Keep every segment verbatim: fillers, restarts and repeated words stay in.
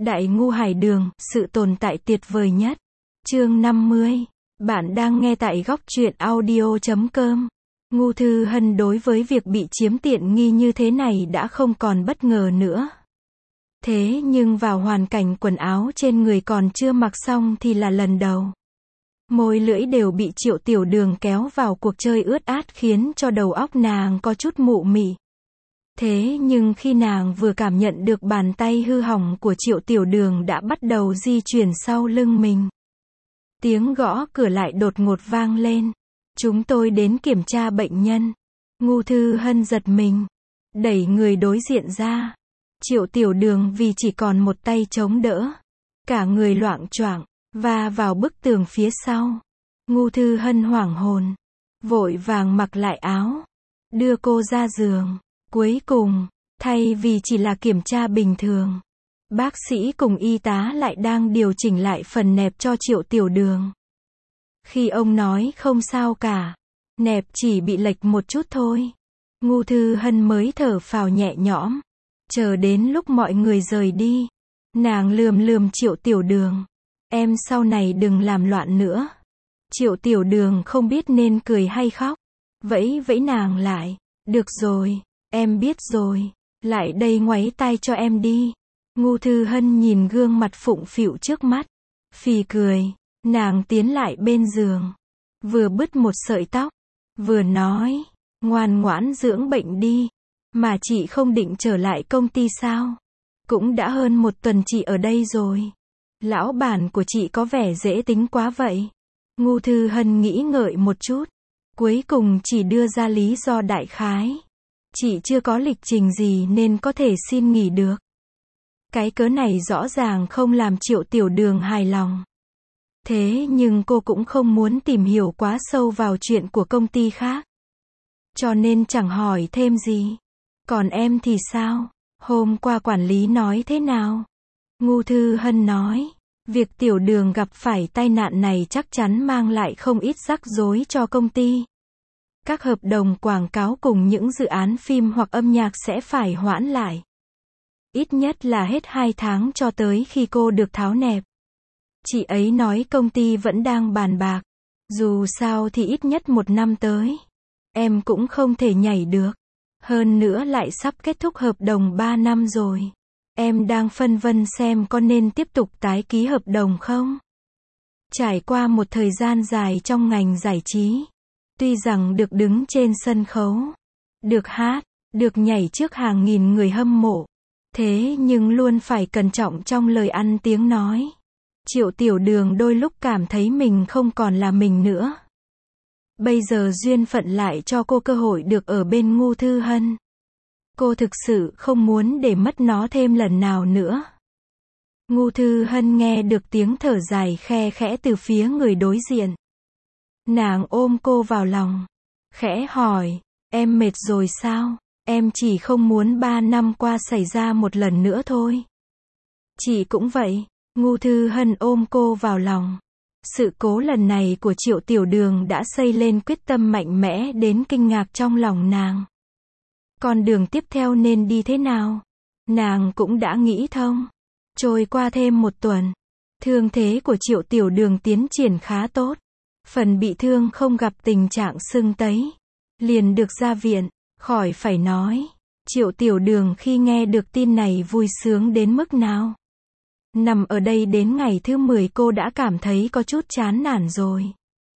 Đại ngu hải đường, sự tồn tại tuyệt vời nhất. Chương năm mươi. Bạn đang nghe tại góc truyện audio chấm com. Ngu Thư Hân đối với việc bị chiếm tiện nghi như thế này đã không còn bất ngờ nữa. Thế nhưng vào hoàn cảnh quần áo trên người còn chưa mặc xong thì là lần đầu. Môi lưỡi đều bị Triệu Tiểu Đường kéo vào cuộc chơi ướt át khiến cho đầu óc nàng có chút mụ mị. Thế nhưng khi nàng vừa cảm nhận được bàn tay hư hỏng của Triệu Tiểu Đường đã bắt đầu di chuyển sau lưng mình. Tiếng gõ cửa lại đột ngột vang lên. Chúng tôi đến kiểm tra bệnh nhân. Ngu Thư Hân giật mình. Đẩy người đối diện ra. Triệu Tiểu Đường vì chỉ còn một tay chống đỡ. Cả người loạng choạng, va vào bức tường phía sau. Ngu Thư Hân hoảng hồn. Vội vàng mặc lại áo. Đưa cô ra giường. Cuối cùng, thay vì chỉ là kiểm tra bình thường, bác sĩ cùng y tá lại đang điều chỉnh lại phần nẹp cho Triệu Tiểu Đường. Khi ông nói không sao cả, nẹp chỉ bị lệch một chút thôi, Ngu Thư Hân mới thở phào nhẹ nhõm. Chờ đến lúc mọi người rời đi, nàng lườm lườm Triệu Tiểu Đường. Em sau này đừng làm loạn nữa. Triệu Tiểu Đường không biết nên cười hay khóc. Vẫy vẫy nàng lại. Được rồi. Em biết rồi, lại đây ngoáy tay cho em đi. Ngu Thư Hân nhìn gương mặt phụng phịu trước mắt, phì cười, nàng tiến lại bên giường, vừa bứt một sợi tóc, vừa nói, ngoan ngoãn dưỡng bệnh đi, mà chị không định trở lại công ty sao? Cũng đã hơn một tuần chị ở đây rồi. Lão bản của chị có vẻ dễ tính quá vậy. Ngu Thư Hân nghĩ ngợi một chút, cuối cùng chỉ đưa ra lý do đại khái. Chị chưa có lịch trình gì nên có thể xin nghỉ được. Cái cớ này rõ ràng không làm Triệu Tiểu Đường hài lòng. Thế nhưng cô cũng không muốn tìm hiểu quá sâu vào chuyện của công ty khác. Cho nên chẳng hỏi thêm gì. Còn em thì sao? Hôm qua quản lý nói thế nào? Ngu Thư Hân nói, việc Tiểu Đường gặp phải tai nạn này chắc chắn mang lại không ít rắc rối cho công ty. Các hợp đồng quảng cáo cùng những dự án phim hoặc âm nhạc sẽ phải hoãn lại. Ít nhất là hết hai tháng cho tới khi cô được tháo nẹp. Chị ấy nói công ty vẫn đang bàn bạc. Dù sao thì ít nhất một năm tới. Em cũng không thể nhảy được. Hơn nữa lại sắp kết thúc hợp đồng ba năm rồi. Em đang phân vân xem có nên tiếp tục tái ký hợp đồng không? Trải qua một thời gian dài trong ngành giải trí. Tuy rằng được đứng trên sân khấu, được hát, được nhảy trước hàng nghìn người hâm mộ, thế nhưng luôn phải cẩn trọng trong lời ăn tiếng nói. Triệu Tiểu Đường đôi lúc cảm thấy mình không còn là mình nữa. Bây giờ duyên phận lại cho cô cơ hội được ở bên Ngu Thư Hân. Cô thực sự không muốn để mất nó thêm lần nào nữa. Ngu Thư Hân nghe được tiếng thở dài khe khẽ từ phía người đối diện. Nàng ôm cô vào lòng, khẽ hỏi, em mệt rồi sao? Em chỉ không muốn ba năm qua xảy ra một lần nữa thôi. Chị cũng vậy. Ngu Thư Hân ôm cô vào lòng. Sự cố lần này của Triệu Tiểu Đường đã xây lên quyết tâm mạnh mẽ đến kinh ngạc trong lòng nàng. Con đường tiếp theo nên đi thế nào? Nàng cũng đã nghĩ thông. Trôi qua thêm một tuần, thương thế của Triệu Tiểu Đường tiến triển khá tốt. Phần bị thương không gặp tình trạng sưng tấy, liền được ra viện. Khỏi phải nói, Triệu Tiểu Đường khi nghe được tin này vui sướng đến mức nào. Nằm ở đây đến ngày thứ mười cô đã cảm thấy có chút chán nản rồi.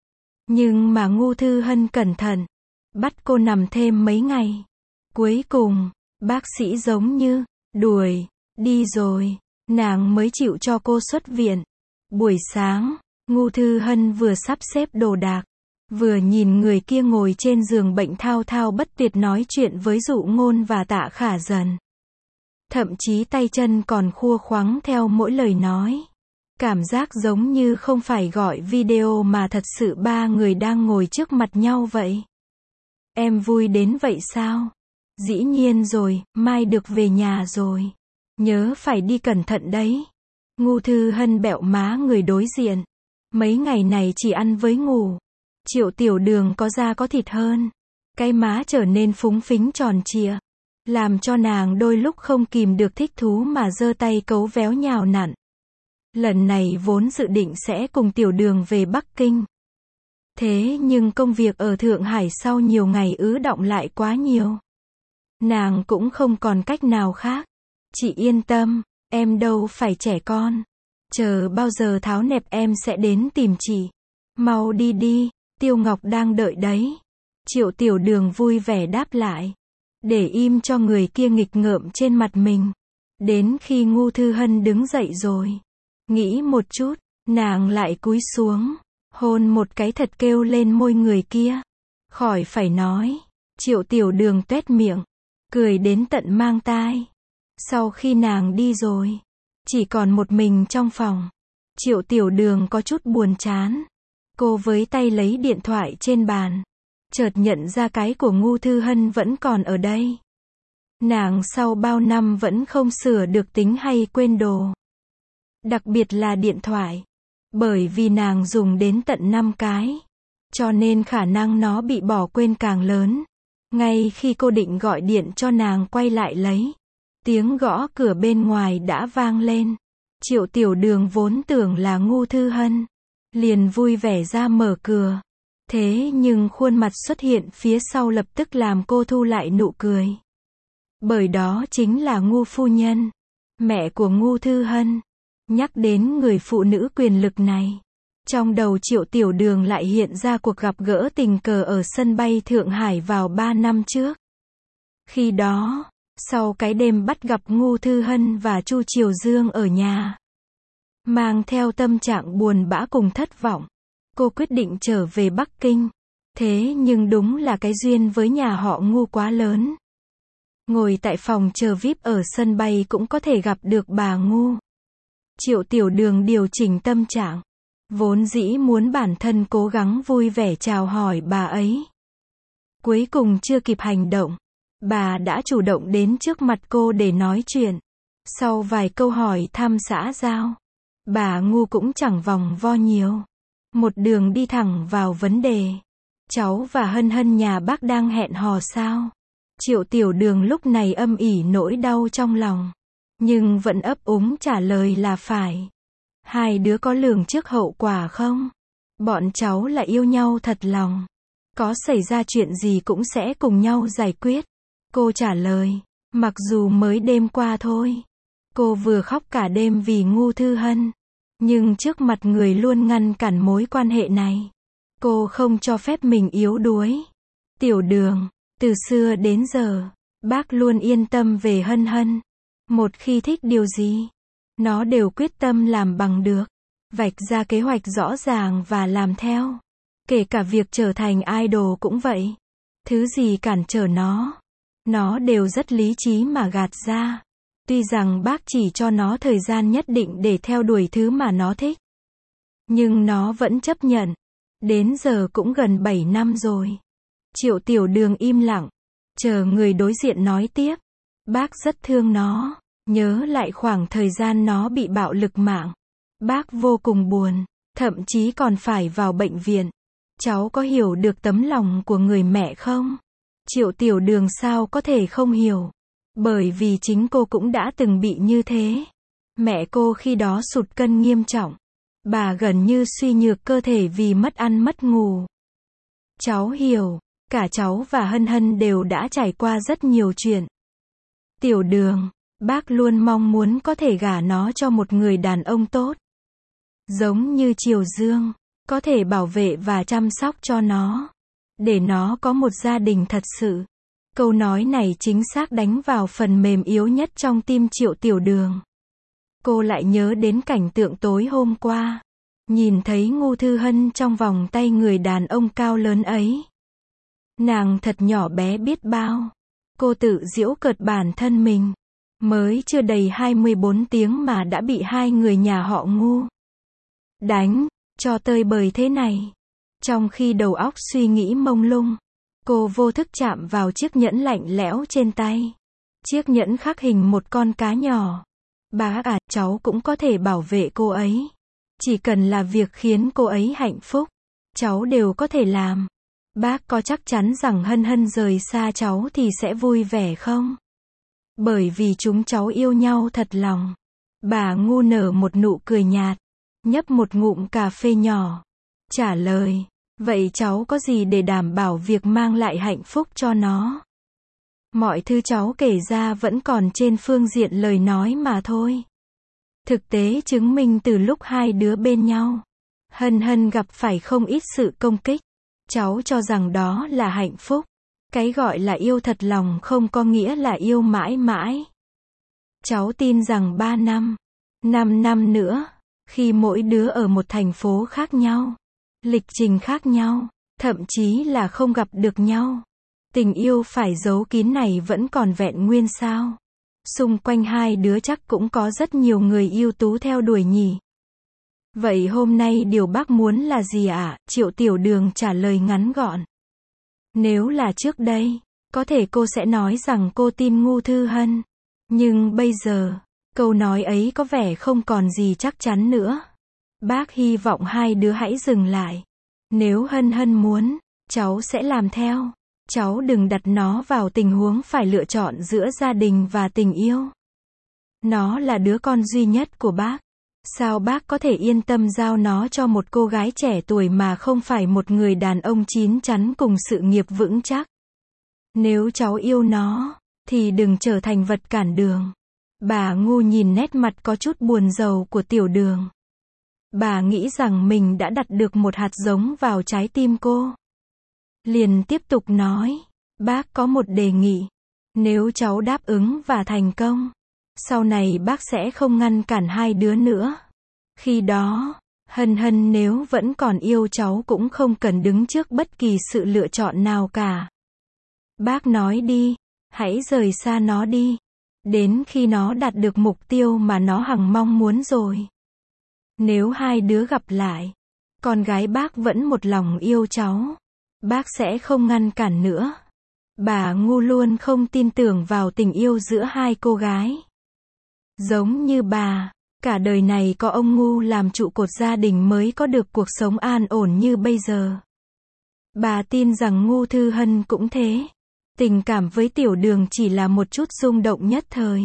Nhưng mà Ngu Thư Hân cẩn thận, bắt cô nằm thêm mấy ngày. Cuối cùng, bác sĩ giống như đuổi đi rồi, nàng mới chịu cho cô xuất viện. Buổi sáng, Ngu Thư Hân vừa sắp xếp đồ đạc, vừa nhìn người kia ngồi trên giường bệnh thao thao bất tuyệt nói chuyện với Dụ Ngôn và Tạ Khả Dần. Thậm chí tay chân còn khua khoắng theo mỗi lời nói. Cảm giác giống như không phải gọi video mà thật sự ba người đang ngồi trước mặt nhau vậy. Em vui đến vậy sao? Dĩ nhiên rồi, mai được về nhà rồi. Nhớ phải đi cẩn thận đấy. Ngu Thư Hân bẹo má người đối diện. Mấy ngày này chỉ ăn với ngủ. Triệu Tiểu Đường có da có thịt hơn. Cái má trở nên phúng phính tròn trịa. làm cho nàng đôi lúc không kìm được thích thú mà giơ tay cấu véo nhào nặn. Lần này vốn dự định sẽ cùng Tiểu Đường về Bắc Kinh. Thế nhưng công việc ở Thượng Hải sau nhiều ngày ứ đọng lại quá nhiều. Nàng cũng không còn cách nào khác. Chị yên tâm, em đâu phải trẻ con. Chờ bao giờ tháo nẹp em sẽ đến tìm chị. Mau đi đi, Tiêu Ngọc đang đợi đấy. Triệu Tiểu Đường vui vẻ đáp lại. Để im cho người kia nghịch ngợm trên mặt mình. Đến khi Ngô Thư Hân đứng dậy rồi. Nghĩ một chút, nàng lại cúi xuống. Hôn một cái thật kêu lên môi người kia. Khỏi phải nói. Triệu Tiểu Đường tuét miệng. Cười đến tận mang tai. Sau khi nàng đi rồi. Chỉ còn một mình trong phòng. Triệu Tiểu Đường có chút buồn chán. Cô với tay lấy điện thoại trên bàn. Chợt nhận ra cái của Ngô Thư Hân vẫn còn ở đây. Nàng sau bao năm vẫn không sửa được tính hay quên đồ. Đặc biệt là điện thoại. Bởi vì nàng dùng đến tận năm cái. Cho nên khả năng nó bị bỏ quên càng lớn. Ngay khi cô định gọi điện cho nàng quay lại lấy. Tiếng gõ cửa bên ngoài đã vang lên. Triệu Tiểu Đường vốn tưởng là Ngô Thư Hân. Liền vui vẻ ra mở cửa. Thế nhưng khuôn mặt xuất hiện phía sau lập tức làm cô thu lại nụ cười. Bởi đó chính là Ngô phu nhân. Mẹ của Ngô Thư Hân. Nhắc đến người phụ nữ quyền lực này. Trong đầu Triệu Tiểu Đường lại hiện ra cuộc gặp gỡ tình cờ ở sân bay Thượng Hải vào ba năm trước. Khi đó, sau cái đêm bắt gặp Ngô Thư Hân và Chu Triều Dương ở nhà. Mang theo tâm trạng buồn bã cùng thất vọng. Cô quyết định trở về Bắc Kinh. Thế nhưng đúng là cái duyên với nhà họ Ngô quá lớn. Ngồi tại phòng chờ vi ai pi ở sân bay cũng có thể gặp được bà Ngô. Triệu Tiểu Đường điều chỉnh tâm trạng. Vốn dĩ muốn bản thân cố gắng vui vẻ chào hỏi bà ấy. Cuối cùng chưa kịp hành động. Bà đã chủ động đến trước mặt cô để nói chuyện. Sau vài câu hỏi thăm xã giao. Bà Ngô cũng chẳng vòng vo nhiều. Một đường đi thẳng vào vấn đề. Cháu và Hân Hân nhà bác đang hẹn hò sao? Triệu Tiểu Đường lúc này âm ỉ nỗi đau trong lòng. Nhưng vẫn ấp úng trả lời là phải. Hai đứa có lường trước hậu quả không? Bọn cháu là yêu nhau thật lòng. Có xảy ra chuyện gì cũng sẽ cùng nhau giải quyết. Cô trả lời. Mặc dù mới đêm qua thôi. Cô vừa khóc cả đêm vì Ngô Thư Hân. Nhưng trước mặt người luôn ngăn cản mối quan hệ này. Cô không cho phép mình yếu đuối. Tiểu Đường, từ xưa đến giờ, bác luôn yên tâm về Hân Hân. Một khi thích điều gì, nó đều quyết tâm làm bằng được. Vạch ra kế hoạch rõ ràng và làm theo. Kể cả việc trở thành idol cũng vậy. Thứ gì cản trở nó, nó đều rất lý trí mà gạt ra. Tuy rằng bác chỉ cho nó thời gian nhất định để theo đuổi thứ mà nó thích. Nhưng nó vẫn chấp nhận. Đến giờ cũng gần bảy năm rồi. Triệu Tiểu Đường im lặng. Chờ người đối diện nói tiếp. Bác rất thương nó. Nhớ lại khoảng thời gian nó bị bạo lực mạng. Bác vô cùng buồn. Thậm chí còn phải vào bệnh viện. Cháu có hiểu được tấm lòng của người mẹ không? Triệu Tiểu Đường sao có thể không hiểu. Bởi vì chính cô cũng đã từng bị như thế. Mẹ cô khi đó sụt cân nghiêm trọng. Bà gần như suy nhược cơ thể vì mất ăn mất ngủ. Cháu hiểu, cả cháu và Hân Hân đều đã trải qua rất nhiều chuyện. Tiểu Đường, bác luôn mong muốn có thể gả nó cho một người đàn ông tốt. Giống như Triều Dương, có thể bảo vệ và chăm sóc cho nó. Để nó có một gia đình thật sự. Câu nói này chính xác đánh vào phần mềm yếu nhất trong tim Triệu Tiểu Đường. Cô lại nhớ đến cảnh tượng tối hôm qua. Nhìn thấy Ngô Thư Hân trong vòng tay người đàn ông cao lớn ấy. Nàng thật nhỏ bé biết bao. Cô tự giễu cợt bản thân mình. Mới chưa đầy hai mươi bốn tiếng mà đã bị hai người nhà họ Ngô đánh, cho tơi bời thế này. Trong khi đầu óc suy nghĩ mông lung. Cô vô thức chạm vào chiếc nhẫn lạnh lẽo trên tay. Chiếc nhẫn khắc hình một con cá nhỏ. Bác à, cháu cũng có thể bảo vệ cô ấy. Chỉ cần là việc khiến cô ấy hạnh phúc. Cháu đều có thể làm. Bác có chắc chắn rằng Hân Hân rời xa cháu thì sẽ vui vẻ không? Bởi vì chúng cháu yêu nhau thật lòng. Bà ngu nở một nụ cười nhạt, nhấp một ngụm cà phê nhỏ, trả lời, vậy cháu có gì để đảm bảo việc mang lại hạnh phúc cho nó? Mọi thứ cháu kể ra vẫn còn trên phương diện lời nói mà thôi. Thực tế chứng minh từ lúc hai đứa bên nhau, Hân Hân gặp phải không ít sự công kích. Cháu cho rằng đó là hạnh phúc. Cái gọi là yêu thật lòng không có nghĩa là yêu mãi mãi. Cháu tin rằng ba năm, năm năm nữa, khi mỗi đứa ở một thành phố khác nhau, lịch trình khác nhau, thậm chí là không gặp được nhau, tình yêu phải giấu kín này vẫn còn vẹn nguyên sao? Xung quanh hai đứa chắc cũng có rất nhiều người ưu tú theo đuổi nhỉ. Vậy hôm nay điều bác muốn là gì ạ? À? Triệu Tiểu Đường trả lời ngắn gọn. Nếu là trước đây, có thể cô sẽ nói rằng cô tin Ngô Thư Hân. Nhưng bây giờ, câu nói ấy có vẻ không còn gì chắc chắn nữa. Bác hy vọng hai đứa hãy dừng lại. Nếu Hân Hân muốn, cháu sẽ làm theo. Cháu đừng đặt nó vào tình huống phải lựa chọn giữa gia đình và tình yêu. Nó là đứa con duy nhất của bác. Sao bác có thể yên tâm giao nó cho một cô gái trẻ tuổi mà không phải một người đàn ông chín chắn cùng sự nghiệp vững chắc? Nếu cháu yêu nó, thì đừng trở thành vật cản đường. Bà ngu nhìn nét mặt có chút buồn rầu của Tiểu Đường. Bà nghĩ rằng mình đã đặt được một hạt giống vào trái tim cô. Liền tiếp tục nói, bác có một đề nghị. Nếu cháu đáp ứng và thành công, sau này bác sẽ không ngăn cản hai đứa nữa. Khi đó, Hân Hân nếu vẫn còn yêu cháu cũng không cần đứng trước bất kỳ sự lựa chọn nào cả. Bác nói đi, hãy rời xa nó đi. Đến khi nó đạt được mục tiêu mà nó hằng mong muốn rồi. Nếu hai đứa gặp lại, con gái bác vẫn một lòng yêu cháu, bác sẽ không ngăn cản nữa. Bà ngu luôn không tin tưởng vào tình yêu giữa hai cô gái. Giống như bà, cả đời này có ông ngu làm trụ cột gia đình mới có được cuộc sống an ổn như bây giờ. Bà tin rằng Ngô Thư Hân cũng thế. Tình cảm với Tiểu Đường chỉ là một chút rung động nhất thời.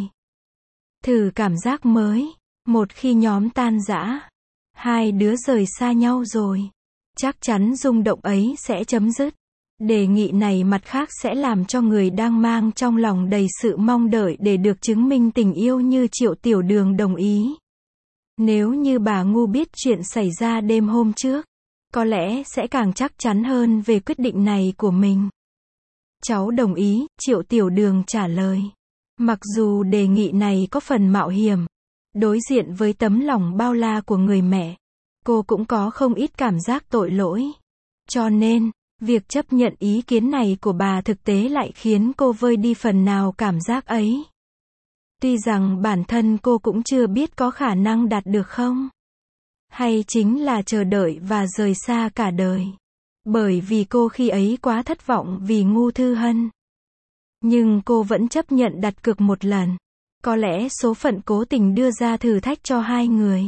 Thử cảm giác mới, một khi nhóm tan rã, hai đứa rời xa nhau rồi, chắc chắn rung động ấy sẽ chấm dứt. Đề nghị này mặt khác sẽ làm cho người đang mang trong lòng đầy sự mong đợi để được chứng minh tình yêu như Triệu Tiểu Đường đồng ý. Nếu như bà ngu biết chuyện xảy ra đêm hôm trước, có lẽ sẽ càng chắc chắn hơn về quyết định này của mình. Cháu đồng ý, Triệu Tiểu Đường trả lời. Mặc dù đề nghị này có phần mạo hiểm, đối diện với tấm lòng bao la của người mẹ, cô cũng có không ít cảm giác tội lỗi. Cho nên, việc chấp nhận ý kiến này của bà thực tế lại khiến cô vơi đi phần nào cảm giác ấy. Tuy rằng bản thân cô cũng chưa biết có khả năng đạt được không? Hay chính là chờ đợi và rời xa cả đời. Bởi vì cô khi ấy quá thất vọng vì Ngô Thư Hân. Nhưng cô vẫn chấp nhận đặt cược một lần. Có lẽ số phận cố tình đưa ra thử thách cho hai người.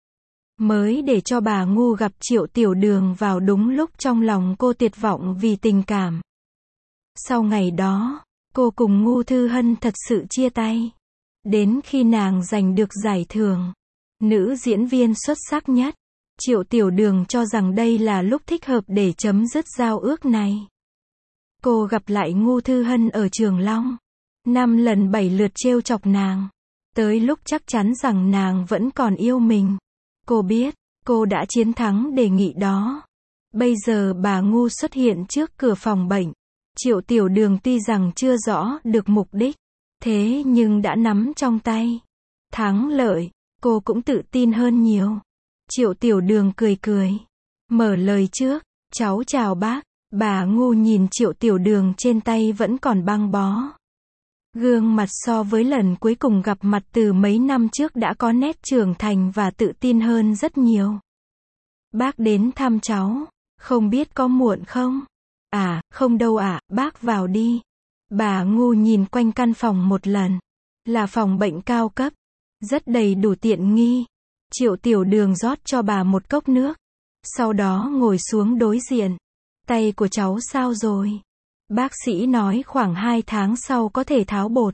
Mới để cho bà ngu gặp Triệu Tiểu Đường vào đúng lúc trong lòng cô tuyệt vọng vì tình cảm. Sau ngày đó, cô cùng Ngô Thư Hân thật sự chia tay. Đến khi nàng giành được giải thưởng nữ diễn viên xuất sắc nhất, Triệu Tiểu Đường cho rằng đây là lúc thích hợp để chấm dứt giao ước này. Cô gặp lại Ngô Thư Hân ở Trường Long. Năm lần bảy lượt trêu chọc nàng. Tới lúc chắc chắn rằng nàng vẫn còn yêu mình. Cô biết, cô đã chiến thắng đề nghị đó. Bây giờ bà ngu xuất hiện trước cửa phòng bệnh. Triệu Tiểu Đường tuy rằng chưa rõ được mục đích, thế nhưng đã nắm trong tay thắng lợi, cô cũng tự tin hơn nhiều. Triệu Tiểu Đường cười cười, mở lời trước, cháu chào bác. Bà ngu nhìn Triệu Tiểu Đường trên tay vẫn còn băng bó. Gương mặt so với lần cuối cùng gặp mặt từ mấy năm trước đã có nét trưởng thành và tự tin hơn rất nhiều. Bác đến thăm cháu, không biết có muộn không? À, không đâu ạ, à, bác vào đi. Bà ngu nhìn quanh căn phòng một lần. Là phòng bệnh cao cấp, rất đầy đủ tiện nghi. Triệu Tiểu Đường rót cho bà một cốc nước. Sau đó ngồi xuống đối diện. Tay của cháu sao rồi? Bác sĩ nói khoảng hai tháng sau có thể tháo bột.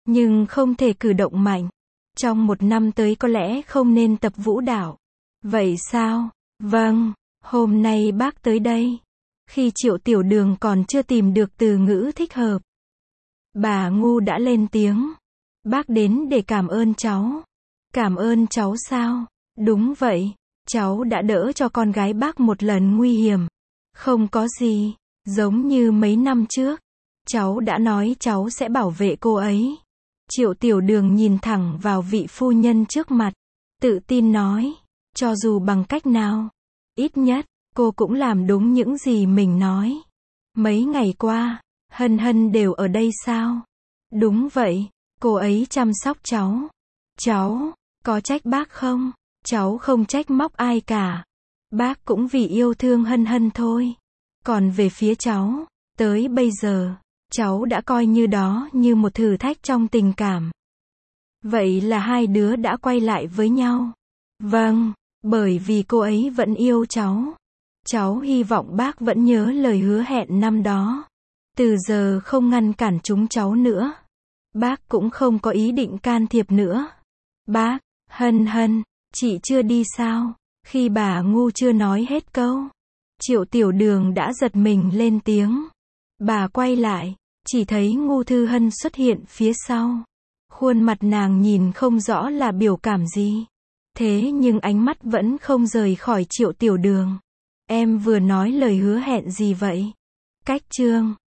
nhưng không thể cử động mạnh. Trong một năm tới có lẽ không nên tập vũ đạo. Vậy sao? Vâng, hôm nay bác tới đây. Khi Triệu Tiểu Đường còn chưa tìm được từ ngữ thích hợp, bà Ngu đã lên tiếng. Bác đến để cảm ơn cháu. Cảm ơn cháu sao? Đúng vậy, cháu đã đỡ cho con gái bác một lần nguy hiểm. Không có gì, giống như mấy năm trước, cháu đã nói cháu sẽ bảo vệ cô ấy. Triệu Tiểu Đường nhìn thẳng vào vị phu nhân trước mặt, tự tin nói, cho dù bằng cách nào, ít nhất, cô cũng làm đúng những gì mình nói. Mấy ngày qua, Hân Hân đều ở đây sao? Đúng vậy, cô ấy chăm sóc cháu. Cháu, có trách bác không? Cháu không trách móc ai cả. Bác cũng vì yêu thương Hân Hân thôi. Còn về phía cháu, tới bây giờ, cháu đã coi như đó như một thử thách trong tình cảm. Vậy là hai đứa đã quay lại với nhau. Vâng, bởi vì cô ấy vẫn yêu cháu. Cháu hy vọng bác vẫn nhớ lời hứa hẹn năm đó. Từ giờ không ngăn cản chúng cháu nữa. Bác cũng không có ý định can thiệp nữa. Bác, Hân Hân, chị chưa đi sao? Khi bà Ngu chưa nói hết câu, Triệu Tiểu Đường đã giật mình lên tiếng. Bà quay lại, chỉ thấy Ngu Thư Hân xuất hiện phía sau. Khuôn mặt nàng nhìn không rõ là biểu cảm gì. Thế nhưng ánh mắt vẫn không rời khỏi Triệu Tiểu Đường. Em vừa nói lời hứa hẹn gì vậy? Cách chương